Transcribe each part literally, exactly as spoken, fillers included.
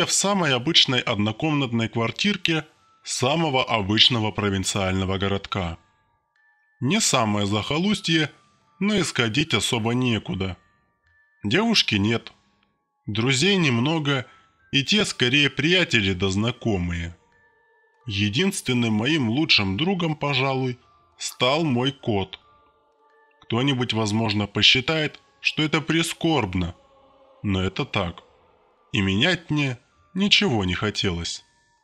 я в самой обычной однокомнатной квартирке самого обычного провинциального городка. Не самое захолустье, но исходить особо некуда. Девушки нет, друзей немного, и те скорее приятели да знакомые. Единственным моим лучшим другом, пожалуй, стал мой кот. Кто-нибудь, возможно, посчитает, что это прискорбно, но это так. И менять мне ничего не хотелось.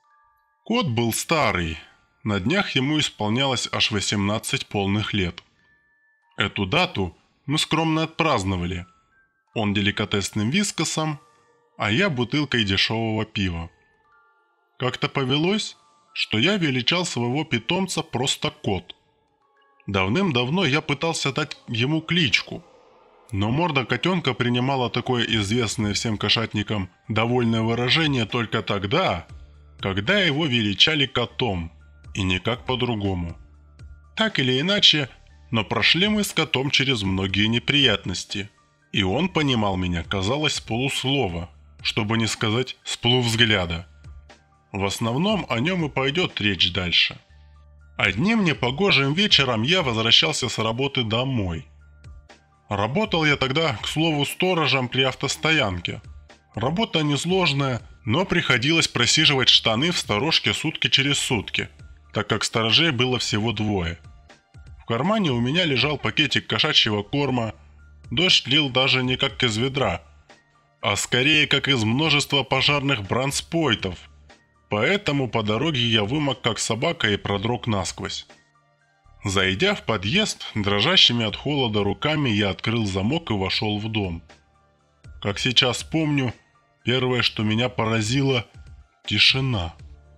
Кот был старый, на днях ему исполнялось аж восемнадцать полных лет. Эту дату мы скромно отпраздновали. Он деликатесным вискосом, а я бутылкой дешевого пива. Как-то повелось, что я величал своего питомца просто кот. Давным-давно я пытался дать ему кличку, но морда котенка принимала такое известное всем кошатникам довольное выражение только тогда, когда его величали котом, и никак по-другому. Так или иначе, но прошли мы с котом через многие неприятности, и он понимал меня, казалось, с полуслова, чтобы не сказать с полувзгляда. В основном о нем и пойдет речь дальше. Одним непогожим вечером я возвращался с работы домой. Работал я тогда, к слову, сторожем при автостоянке. Работа несложная, но приходилось просиживать штаны в сторожке сутки через сутки, так как сторожей было всего двое. В кармане у меня лежал пакетик кошачьего корма, дождь лил даже не как из ведра, а скорее как из множества пожарных бронспойтов, поэтому по дороге я вымок как собака и продрог насквозь. Зайдя в подъезд, дрожащими от холода руками я открыл замок и вошел в дом. Как сейчас помню, первое, что меня поразило – тишина.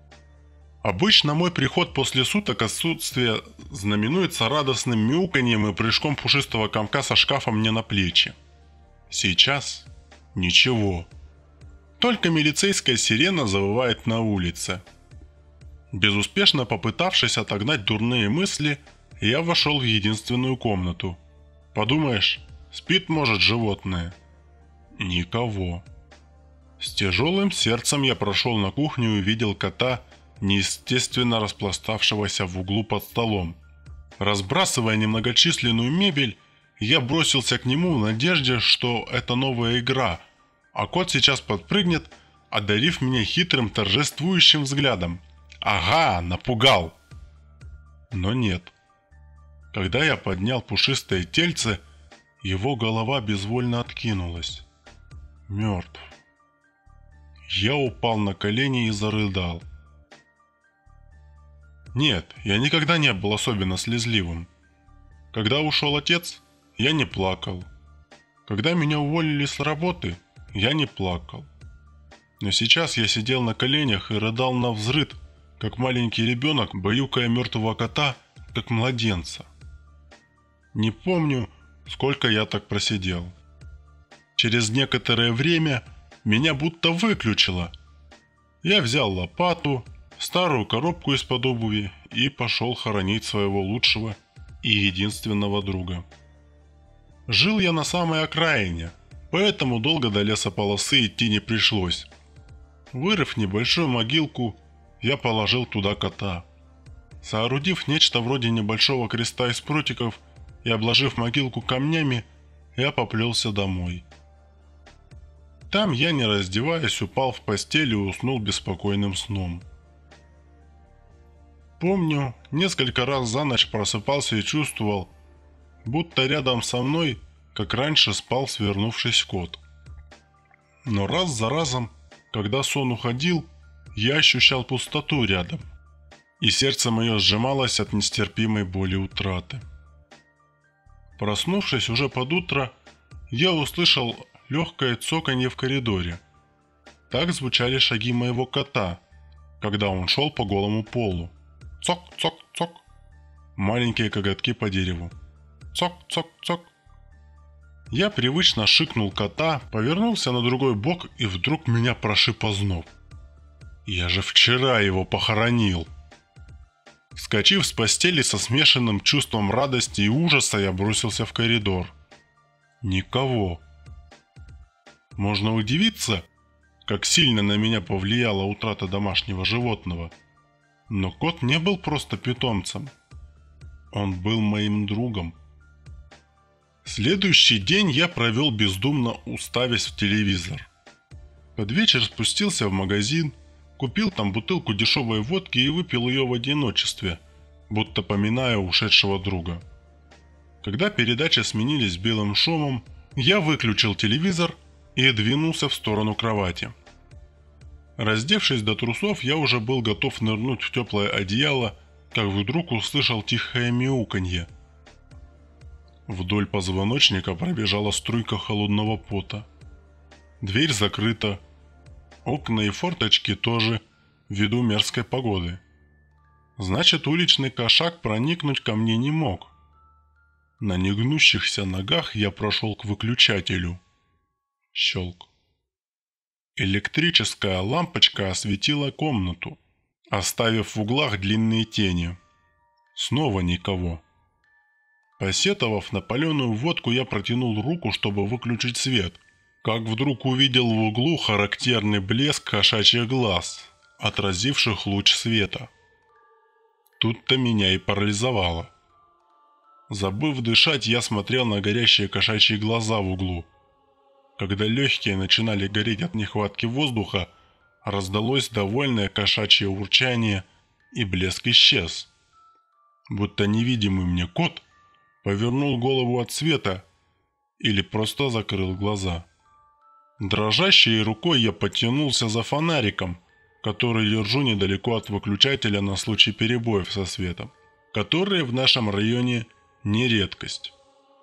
Обычно мой приход после суток отсутствия знаменуется радостным мяуканьем и прыжком пушистого комка со шкафа мне на плечи. Сейчас ничего. Только милицейская сирена завывает на улице. Безуспешно попытавшись отогнать дурные мысли, я вошел в единственную комнату. Подумаешь, спит, может, животное. Никого. С тяжелым сердцем я прошел на кухню и увидел кота, неестественно распластавшегося в углу под столом. Разбрасывая немногочисленную мебель, я бросился к нему в надежде, что это новая игра, а кот сейчас подпрыгнет, одарив меня хитрым торжествующим взглядом. Ага, напугал! Но нет. Когда я поднял пушистое тельце, его голова безвольно откинулась. Мертв. Я упал на колени и зарыдал. Нет, я никогда не был особенно слезливым. Когда ушел отец, я не плакал. Когда меня уволили с работы, я не плакал. Но сейчас я сидел на коленях и рыдал навзрыд, как маленький ребенок, баюкая мертвого кота, как младенца. Не помню, сколько я так просидел. Через некоторое время меня будто выключило. Я взял лопату, старую коробку из-под обуви и пошел хоронить своего лучшего и единственного друга. Жил я на самой окраине, поэтому долго до лесополосы идти не пришлось. Вырыв небольшую могилку, я положил туда кота. Соорудив нечто вроде небольшого креста из прутиков и обложив могилку камнями, я поплелся домой. Там я, не раздеваясь, упал в постель и уснул беспокойным сном. Помню, несколько раз за ночь просыпался и чувствовал, будто рядом со мной, как раньше, спал свернувшись кот. Но раз за разом, когда сон уходил, я ощущал пустоту рядом, и сердце мое сжималось от нестерпимой боли утраты. Проснувшись уже под утро, я услышал легкое цоканье в коридоре. Так звучали шаги моего кота, когда он шел по голому полу. Цок-цок-цок. Маленькие коготки по дереву. Цок-цок-цок. Я привычно шикнул кота, повернулся на другой бок, и вдруг меня прошиб озноб. Я же вчера его похоронил. Вскочив с постели со смешанным чувством радости и ужаса, я бросился в коридор. Никого. Можно удивиться, как сильно на меня повлияла утрата домашнего животного. Но кот не был просто питомцем. Он был моим другом. Следующий день я провел бездумно, уставясь в телевизор. Под вечер спустился в магазин, купил там бутылку дешевой водки и выпил ее в одиночестве, будто поминая ушедшего друга. Когда передачи сменились белым шумом, я выключил телевизор и двинулся в сторону кровати. Раздевшись до трусов, я уже был готов нырнуть в теплое одеяло, как вдруг услышал тихое мяуканье. Вдоль позвоночника пробежала струйка холодного пота. Дверь закрыта. Окна и форточки тоже, ввиду мерзкой погоды. Значит, уличный кошак проникнуть ко мне не мог. На негнущихся ногах я прошел к выключателю. Щелк. Электрическая лампочка осветила комнату, оставив в углах длинные тени. Снова никого. Посетовав на паленую водку, я протянул руку, чтобы выключить свет, как вдруг увидел в углу характерный блеск кошачьих глаз, отразивших луч света. Тут-то меня и парализовало. Забыв дышать, я смотрел на горящие кошачьи глаза в углу. Когда легкие начинали гореть от нехватки воздуха, раздалось довольное кошачье урчание, и блеск исчез. Будто невидимый мне кот повернул голову от света или просто закрыл глаза. Дрожащей рукой я потянулся за фонариком, который держу недалеко от выключателя на случай перебоев со светом, которые в нашем районе не редкость.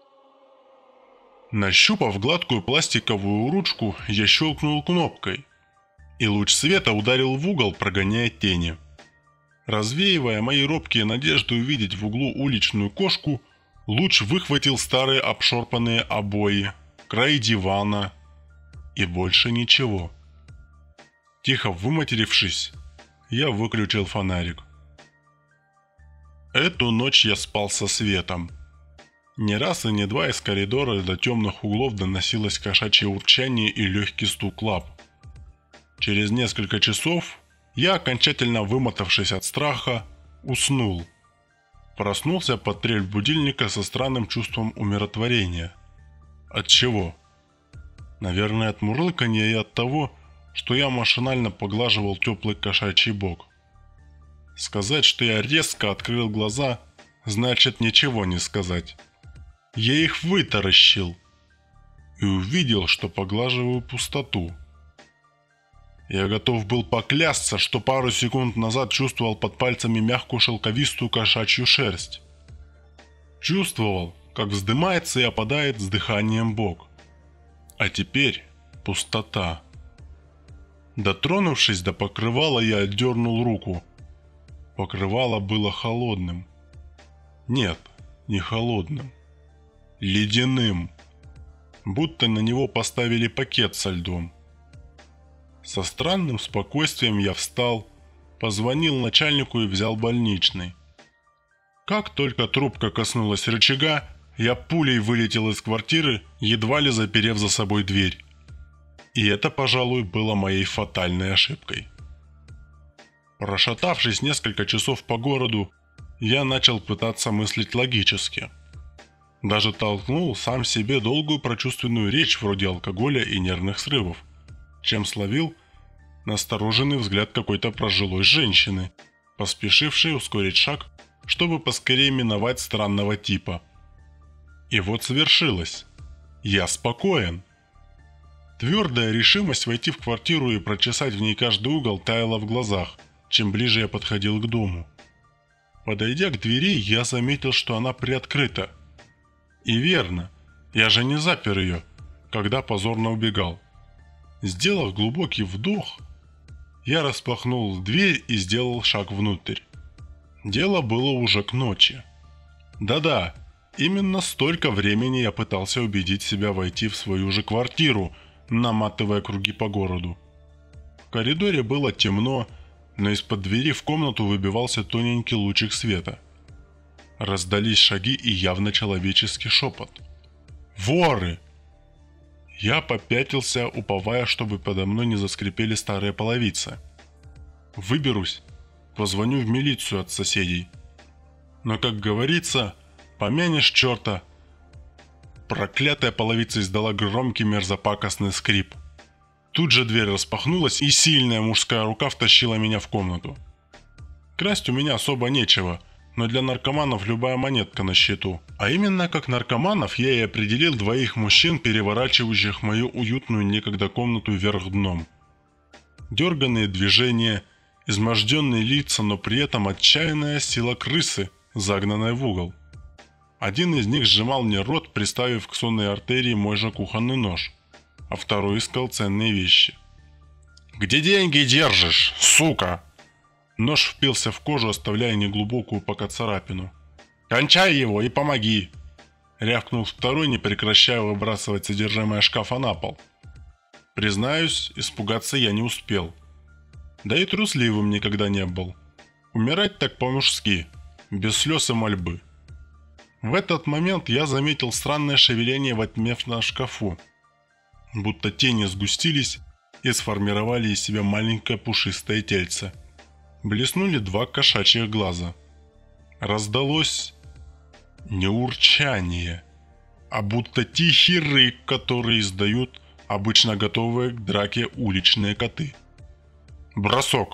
Нащупав гладкую пластиковую ручку, я щелкнул кнопкой, и луч света ударил в угол, прогоняя тени. Развеивая мои робкие надежды увидеть в углу уличную кошку, луч выхватил старые обшорпанные обои, край дивана и больше ничего. Тихо выматерившись, я выключил фонарик. Эту ночь я спал со светом. Не раз и не два из коридора до темных углов доносилось кошачье урчание и легкий стук лап. Через несколько часов я, окончательно вымотавшись от страха, уснул. Проснулся под трель будильника со странным чувством умиротворения. От чего? Наверное, от мурлыканья и от того, что я машинально поглаживал теплый кошачий бок. Сказать, что я резко открыл глаза, значит ничего не сказать. Я их вытаращил и увидел, что поглаживаю пустоту. Я готов был поклясться, что пару секунд назад чувствовал под пальцами мягкую шелковистую кошачью шерсть. Чувствовал, как вздымается и опадает с дыханием бок. А теперь пустота. Дотронувшись до покрывала, я отдернул руку. Покрывало было холодным. Нет, не холодным. Ледяным. Будто на него поставили пакет со льдом. Со странным спокойствием я встал, позвонил начальнику и взял больничный. Как только трубка коснулась рычага, я пулей вылетел из квартиры, едва ли заперев за собой дверь. И это, пожалуй, было моей фатальной ошибкой. Прошатавшись несколько часов по городу, я начал пытаться мыслить логически. Даже толкнул сам себе долгую прочувственную речь вроде алкоголя и нервных срывов, чем словил настороженный взгляд какой-то пожилой женщины, поспешившей ускорить шаг, чтобы поскорее миновать странного типа. И вот свершилось. Я спокоен. Твердая решимость войти в квартиру и прочесать в ней каждый угол таяла в глазах, чем ближе я подходил к дому. Подойдя к двери, я заметил, что она приоткрыта. И верно, я же не запер ее, когда позорно убегал. Сделав глубокий вдох, я распахнул дверь и сделал шаг внутрь. Дело было уже к ночи. Да-да, именно столько времени я пытался убедить себя войти в свою же квартиру, наматывая круги по городу. В коридоре было темно, но из-под двери в комнату выбивался тоненький лучик света. Раздались шаги и явно человеческий шепот. «Воры!» Я попятился, уповая, чтобы подо мной не заскрипели старые половицы. Выберусь, позвоню в милицию от соседей. Но, как говорится, помянешь черта. Проклятая половица издала громкий мерзопакостный скрип. Тут же дверь распахнулась, и сильная мужская рука втащила меня в комнату. Красть у меня особо нечего, но для наркоманов любая монетка на счету. А именно как наркоманов я и определил двоих мужчин, переворачивающих мою уютную некогда комнату вверх дном. Дерганные движения, изможденные лица, но при этом отчаянная сила крысы, загнанной в угол. Один из них сжимал мне рот, приставив к сонной артерии мой же кухонный нож, а второй искал ценные вещи. «Где деньги держишь, сука?» Нож впился в кожу, оставляя неглубокую пока царапину. «Кончай его и помоги!» Рявкнул второй, не прекращая выбрасывать содержимое шкафа на пол. Признаюсь, испугаться я не успел. Да и трусливым никогда не был. Умирать так по-мужски, без слез и мольбы. В этот момент я заметил странное шевеление во тьме на шкафу. Будто тени сгустились и сформировали из себя маленькое пушистое тельце. Блеснули два кошачьих глаза. Раздалось не урчание, а будто тихий рык, который издают обычно готовые к драке уличные коты. Бросок.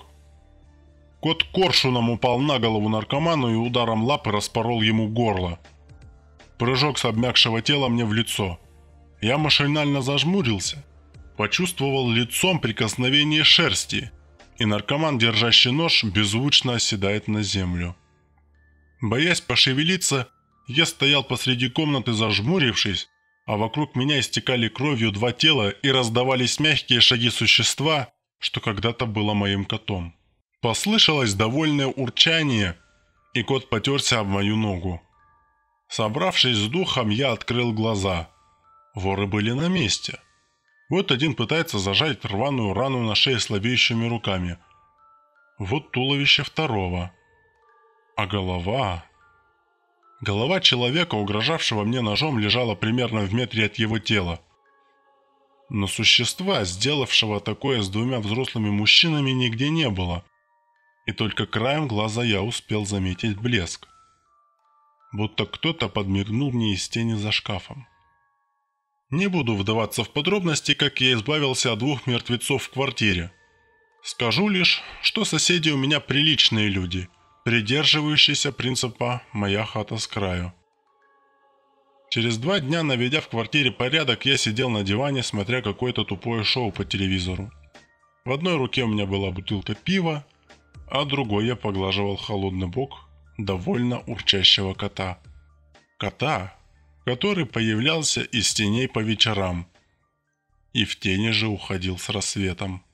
Кот коршуном упал на голову наркоману и ударом лапы распорол ему горло. Прыжок с обмякшего тела мне в лицо. Я машинально зажмурился, почувствовал лицом прикосновение шерсти, и наркоман, держащий нож, беззвучно оседает на землю. Боясь пошевелиться, я стоял посреди комнаты, зажмурившись, а вокруг меня истекали кровью два тела и раздавались мягкие шаги существа, что когда-то было моим котом. Послышалось довольное урчание, и кот потерся об мою ногу. Собравшись с духом, я открыл глаза. Воры были на месте. Вот один пытается зажать рваную рану на шее слабеющими руками. Вот туловище второго. А голова... Голова человека, угрожавшего мне ножом, лежала примерно в метре от его тела. Но существа, сделавшего такое с двумя взрослыми мужчинами, нигде не было. И только краем глаза я успел заметить блеск. Будто кто-то подмигнул мне из тени за шкафом. Не буду вдаваться в подробности, как я избавился от двух мертвецов в квартире. Скажу лишь, что соседи у меня приличные люди, придерживающиеся принципа «моя хата с краю». Через два дня, наведя в квартире порядок, я сидел на диване, смотря какое-то тупое шоу по телевизору. В одной руке у меня была бутылка пива, а другой я поглаживал холодный бок довольно урчащего кота. Кота, который появлялся из теней по вечерам и в тени же уходил с рассветом.